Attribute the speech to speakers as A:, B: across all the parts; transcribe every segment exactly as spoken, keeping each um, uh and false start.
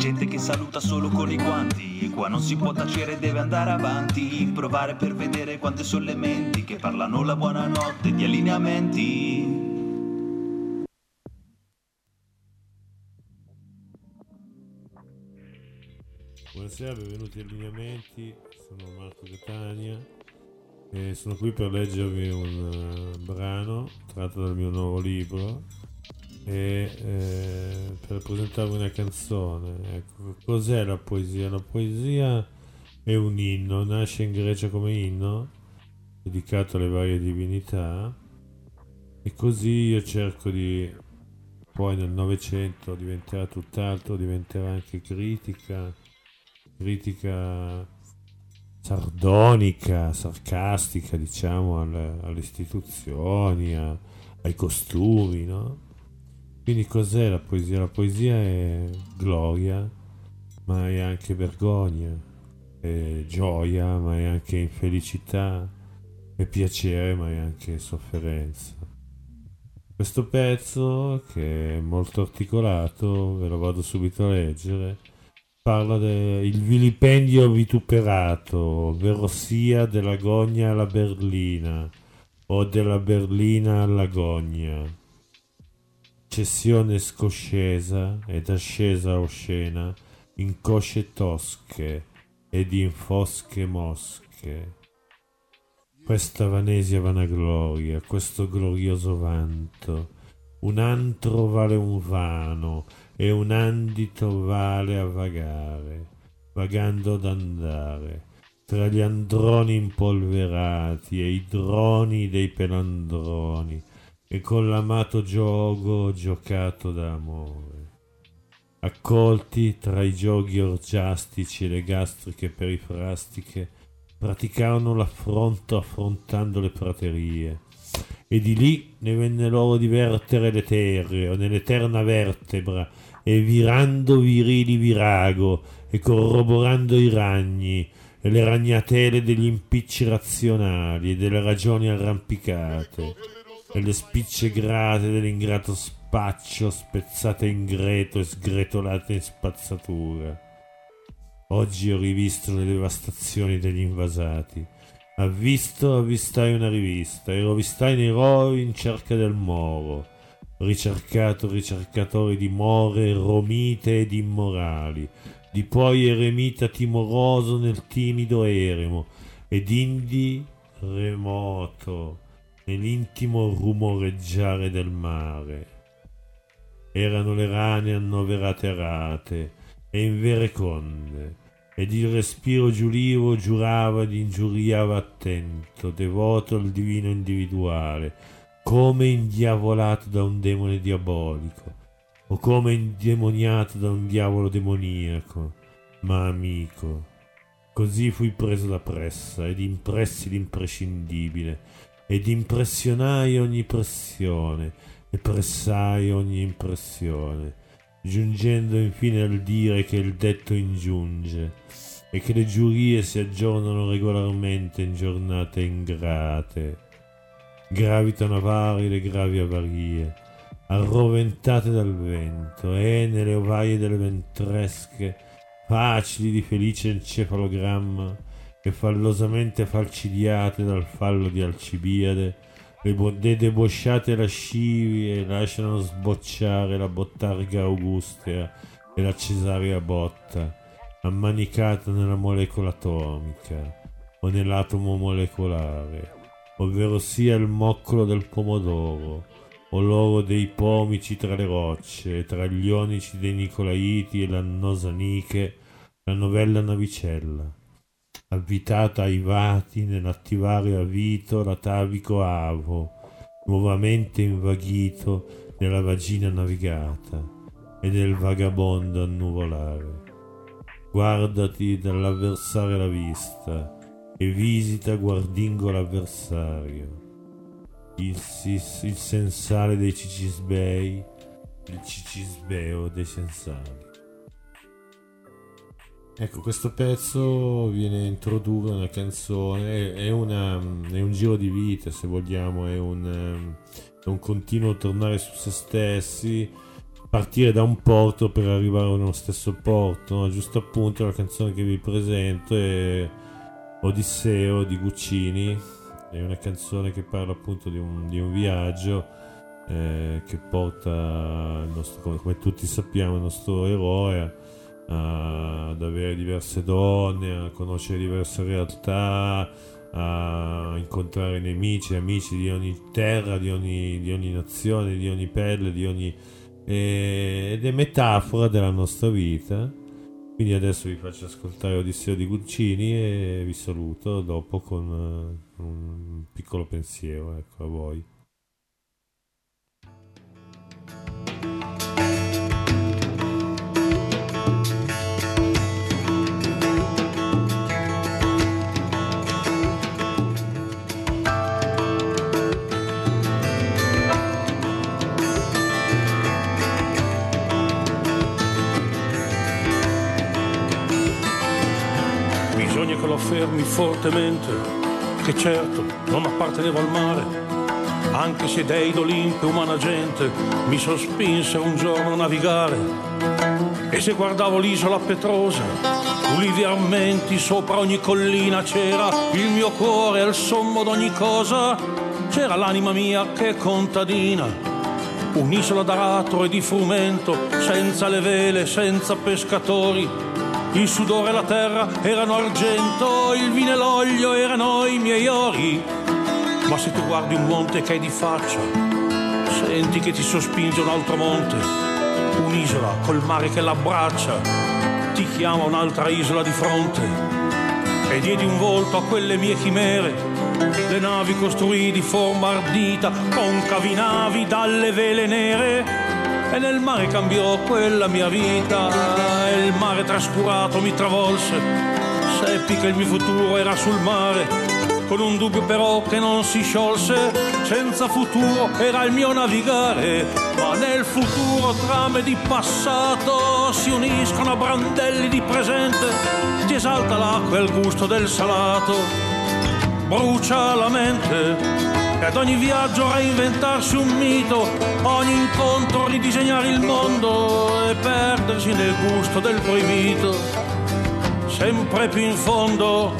A: gente che saluta solo con i guanti, e qua non si può tacere, deve andare avanti, provare per vedere quante sono le menti che parlano la buonanotte di allineamenti.
B: Buonasera, benvenuti agli allineamenti, sono Marco Catania e sono qui per leggervi un uh, brano tratto dal mio nuovo libro e eh, per presentarvi una canzone. Ecco, cos'è la poesia? La poesia è un inno, nasce in Grecia come inno dedicato alle varie divinità, e così io cerco di, poi nel Novecento diventerà tutt'altro, diventerà anche critica critica sardonica, sarcastica, diciamo, alle, alle istituzioni, a, ai costumi, no? Quindi cos'è la poesia? La poesia è gloria, ma è anche vergogna, è gioia, ma è anche infelicità, è piacere, ma è anche sofferenza. Questo pezzo, che è molto articolato, ve lo vado subito a leggere, parla del vilipendio vituperato, ovvero sia della gogna alla berlina o della berlina alla gogna. Cessione scoscesa ed ascesa oscena in cosce tosche ed in fosche mosche. Questa vanesia vanagloria, questo glorioso vanto, un antro vale un vano e un andito vale a vagare, vagando ad andare, tra gli androni impolverati e i droni dei pelandroni, e con l'amato gioco giocato d'amore. Accolti tra i giochi orgiastici e le gastriche perifrastiche, praticarono l'affronto affrontando le praterie, e di lì ne venne loro di vertere l'etereo nell'eterna vertebra, e virando virili virago, e corroborando i ragni e le ragnatele degli impicci razionali e delle ragioni arrampicate, e le spicce grate dell'ingrato spaccio spezzate in greto e sgretolate in spazzatura. Oggi ho rivisto le devastazioni degli invasati. Avvisto, avvistai una rivista, e rovistai nei roi in cerca del moro. Ricercato, ricercatori di more, romite ed immorali, di poi eremita timoroso nel timido eremo, ed indi remoto nell'intimo rumoreggiare del mare. Erano le rane annoverate a rate e invereconde, ed il respiro giulivo giurava ed ingiuriava attento, devoto al divino individuale, come indiavolato da un demone diabolico, o come indemoniato da un diavolo demoniaco, ma amico. Così fui preso da pressa, ed impressi l'imprescindibile, ed impressionai ogni pressione, e pressai ogni impressione, giungendo infine al dire che il detto ingiunge, e che le giurie si aggiornano regolarmente in giornate ingrate. Gravitano a vari le gravi avarie, arroventate dal vento, e nelle ovaie delle ventresche, facili di felice encefalogramma, e fallosamente falcidiate dal fallo di Alcibiade, le, bo- le debosciate lascivie lasciano sbocciare la bottarga augustea e la cesarea botta, ammanicata nella molecola atomica o nell'atomo molecolare, ovvero sia il moccolo del pomodoro, o l'oro dei pomici tra le rocce, e tra gli onici dei nicolaiti e l'annosa Nike, la novella navicella, avvitata ai vati nell'attivare a Vito l'atavico avo, nuovamente invaghito nella vagina navigata e nel vagabondo annuvolare. Guardati dall'avversario la vista, e visita guardingo l'avversario, il, sis, il sensale dei cicisbei, il cicisbeo dei sensali. Ecco, questo pezzo viene a introdurre una canzone, è, una, è un giro di vita, se vogliamo, è un, è un continuo tornare su se stessi, partire da un porto per arrivare a uno stesso porto, no? Giusto appunto la canzone che vi presento è Odisseo di Guccini, è una canzone che parla appunto di un, di un viaggio eh, che porta il nostro, come, come tutti sappiamo, il nostro eroe a, ad avere diverse donne, a conoscere diverse realtà, a incontrare nemici, amici di ogni terra, di ogni, di ogni nazione, di ogni pelle, di ogni ed è metafora della nostra vita. Quindi adesso vi faccio ascoltare Odisseo di Guccini e vi saluto dopo con uh, un piccolo pensiero, ecco, a voi.
C: Bisogna che lo affermi fortemente, che certo non appartenevo al mare, anche se dei d'Olimpio umana gente mi sospinse un giorno a navigare. E se guardavo l'isola Petrosa, ulivi armenti, sopra ogni collina c'era il mio cuore al sommo d'ogni cosa, c'era l'anima mia che è contadina, un'isola d'aratro e di frumento, senza le vele, senza pescatori. Il sudore e la terra erano argento, il vino e l'olio erano i miei ori. Ma se tu guardi un monte che è di faccia, senti che ti sospinge un altro monte, un'isola col mare che l'abbraccia, ti chiama un'altra isola di fronte. E diedi un volto a quelle mie chimere, le navi costruì di forma ardita, concavi navi dalle vele nere. E nel mare cambiò quella mia vita, e il mare trascurato mi travolse. Seppi che il mio futuro era sul mare, con un dubbio però che non si sciolse. Senza futuro era il mio navigare, ma nel futuro trame di passato si uniscono a brandelli di presente. Ti esalta l'acqua e il gusto del salato, brucia la mente. E ad ogni viaggio reinventarsi un mito, ogni incontro ridisegnare il mondo e perdersi nel gusto del proibito, sempre più in fondo.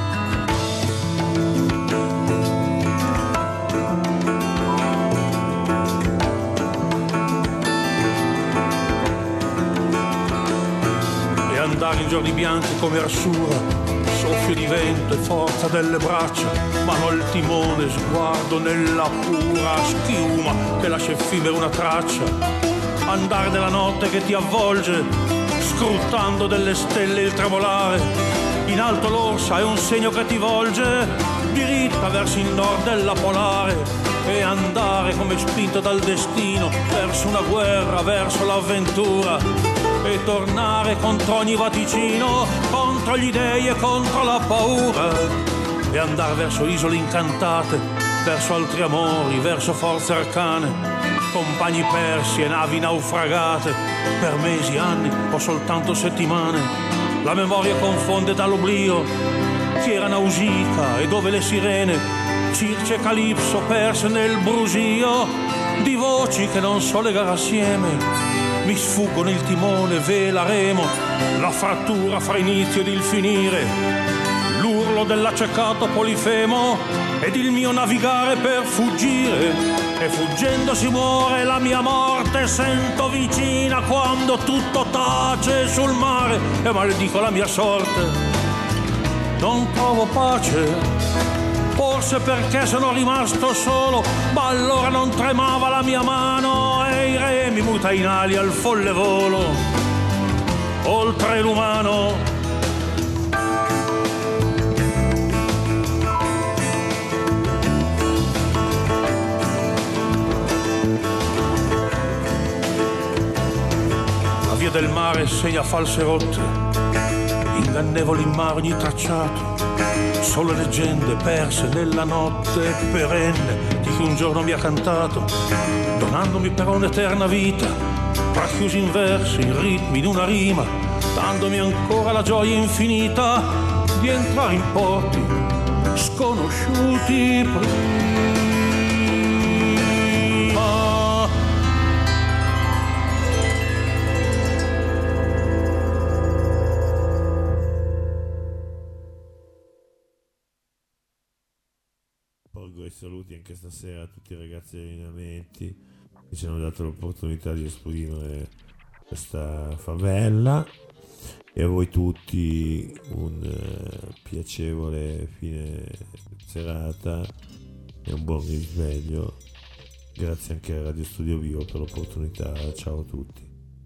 C: E andare in giorni bianchi come Arsura, soffio di vento e forza delle braccia, mano al timone, sguardo nella pura schiuma che lascia effimera una traccia. Andare nella notte che ti avvolge, scrutando delle stelle il travolare. In alto l'orsa è un segno che ti volge, diritta verso il nord della polare. E andare come spinto dal destino, verso una guerra, verso l'avventura. E tornare contro ogni vaticino, contro gli dei e contro la paura. E andare verso isole incantate, verso altri amori, verso forze arcane, compagni persi e navi naufragate, per mesi, anni o soltanto settimane. La memoria confonde dall'oblio chi era Nausicaa e dove le sirene, Circe e Calipso perse nel brusio di voci che non so legare assieme. Mi sfuggono il timone, vela, remo, la frattura fra inizio ed il finire, l'urlo dell'accecato Polifemo ed il mio navigare per fuggire. E fuggendo si muore, la mia morte sento vicina quando tutto tace sul mare e maledico la mia sorte. Non trovo pace, forse perché sono rimasto solo, ma allora non tremava la mia mano e i remi muta in ali al folle volo, oltre l'umano. La via del mare segna false rotte, ingannevoli in mare ogni tracciato, solo leggende perse nella notte perenne di chi un giorno mi ha cantato, donandomi per un'eterna vita, racchiusi in versi, in ritmi, in una rima, dandomi ancora la gioia infinita di entrare in porti sconosciuti prima.
B: saluti anche stasera a tutti i ragazzi degli allenamenti che ci hanno dato l'opportunità di esprimere questa favella, e a voi tutti un uh, piacevole fine serata e un buon risveglio. Grazie anche a Radio Studio Vivo per l'opportunità. Ciao a tutti.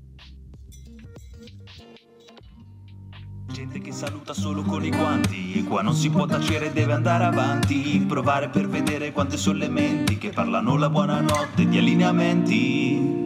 A: Gente che saluta solo con i guanti, e qua non si può tacere, deve andare avanti, provare per vedere quante sono le menti che parlano la buonanotte di allineamenti.